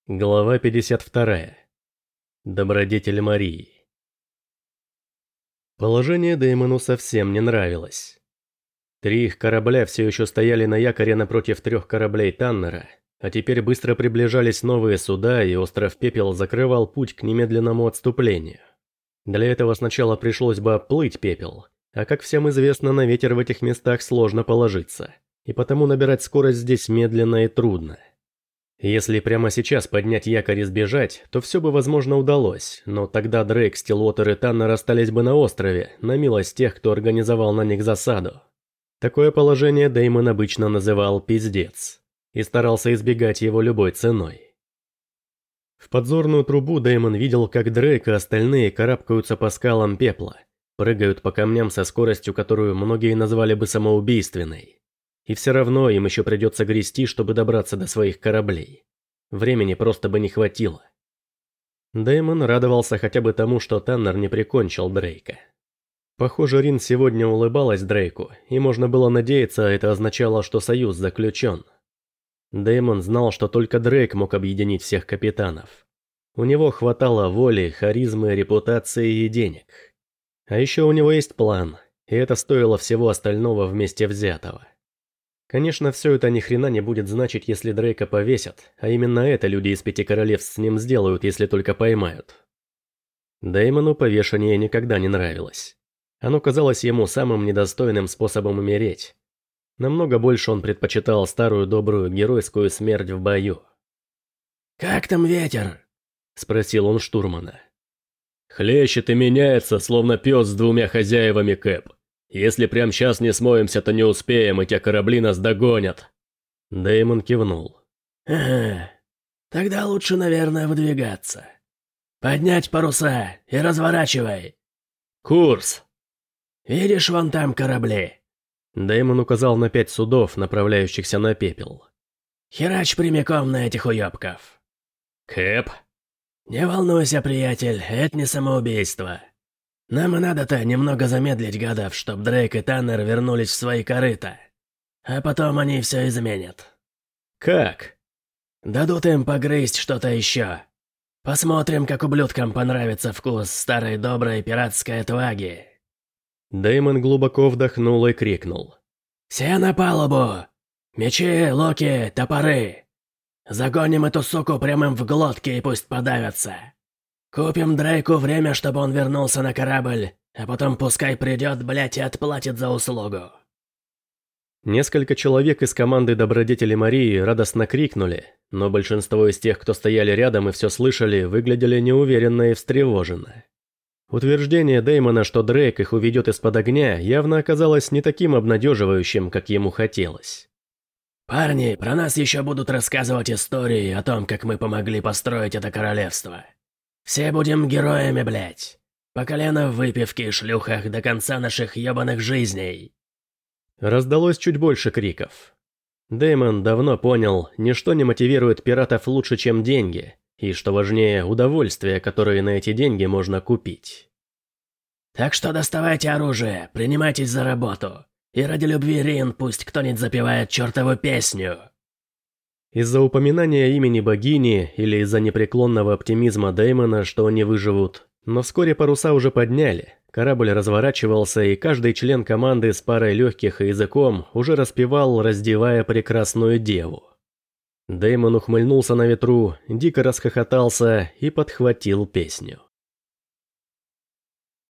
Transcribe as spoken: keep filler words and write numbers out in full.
Глава пятьдесят два. Добродетель Марии. Положение Дэймону совсем не нравилось. Три их корабля все еще стояли на якоре напротив трех кораблей Таннера, а теперь быстро приближались новые суда, и остров Пепел закрывал путь к немедленному отступлению. Для этого сначала пришлось бы обплыть Пепел, а как всем известно, на ветер в этих местах сложно положиться, и потому набирать скорость здесь медленно и трудно. Если прямо сейчас поднять якорь и сбежать, то все бы, возможно, удалось, но тогда Дрейк, Стиллуотер и Таннер остались бы на острове, на милость тех, кто организовал на них засаду. Такое положение Дэймон обычно называл «пиздец» и старался избегать его любой ценой. В подзорную трубу Дэймон видел, как Дрейк и остальные карабкаются по скалам Пепла, прыгают по камням со скоростью, которую многие назвали бы самоубийственной. И все равно им еще придется грести, чтобы добраться до своих кораблей. Времени просто бы не хватило. Дэймон радовался хотя бы тому, что Таннер не прикончил Дрейка. Похоже, Рин сегодня улыбалась Дрейку, и можно было надеяться, это означало, что союз заключен. Дэймон знал, что только Дрейк мог объединить всех капитанов. У него хватало воли, харизмы, репутации и денег. А еще у него есть план, и это стоило всего остального вместе взятого. Конечно, все это ни хрена не будет значить, если Дрейка повесят, а именно это люди из Пяти Королевств с ним сделают, если только поймают. Дэймону повешение никогда не нравилось. Оно казалось ему самым недостойным способом умереть. Намного больше он предпочитал старую добрую геройскую смерть в бою. «Как там ветер?» – спросил он штурмана. «Хлещет и меняется, словно пес с двумя хозяевами, Кэп. Если прямо сейчас не смоемся, то не успеем, и те корабли нас догонят». Дэймон кивнул. «Ага. Тогда лучше, наверное, выдвигаться. Поднять паруса и разворачивай». «Курс!» «Видишь, вон там корабли?» Дэймон указал на пять судов, направляющихся на Пепел. «Херач прямиком на этих уёбков». «Кэп?» «Не волнуйся, приятель, это не самоубийство. Нам и надо-то немного замедлить гадов, чтоб Дрейк и Таннер вернулись в свои корыта. А потом они все изменят». «Как?» «Дадут им погрызть что-то еще. Посмотрим, как ублюдкам понравится вкус старой доброй пиратской отваги». Дэймон глубоко вдохнул и крикнул. «Все на палубу! Мечи, луки, топоры! Загоним эту суку прямо им в глотки и пусть подавятся. Купим Дрейку время, чтобы он вернулся на корабль, а потом пускай придет, блядь, и отплатит за услугу». Несколько человек из команды Добродетели Марии радостно крикнули, но большинство из тех, кто стояли рядом и все слышали, выглядели неуверенно и встревоженно. Утверждение Дэймона, что Дрейк их уведет из-под огня, явно оказалось не таким обнадеживающим, как ему хотелось. «Парни, про нас еще будут рассказывать истории о том, как мы помогли построить это королевство. Все будем героями, блядь. По колено в выпивке и шлюхах до конца наших ебаных жизней». Раздалось чуть больше криков. Дэймон давно понял, ничто не мотивирует пиратов лучше, чем деньги, и, что важнее, удовольствия, которые на эти деньги можно купить. «Так что доставайте оружие, принимайтесь за работу. И ради любви Рин пусть кто-нибудь запевает чертову песню». Из-за упоминания имени богини или из-за непреклонного оптимизма Дэймона, что они выживут, но вскоре паруса уже подняли, корабль разворачивался, и каждый член команды с парой легких и языком уже распевал, раздевая прекрасную деву. Дэймон ухмыльнулся на ветру, дико расхохотался и подхватил песню.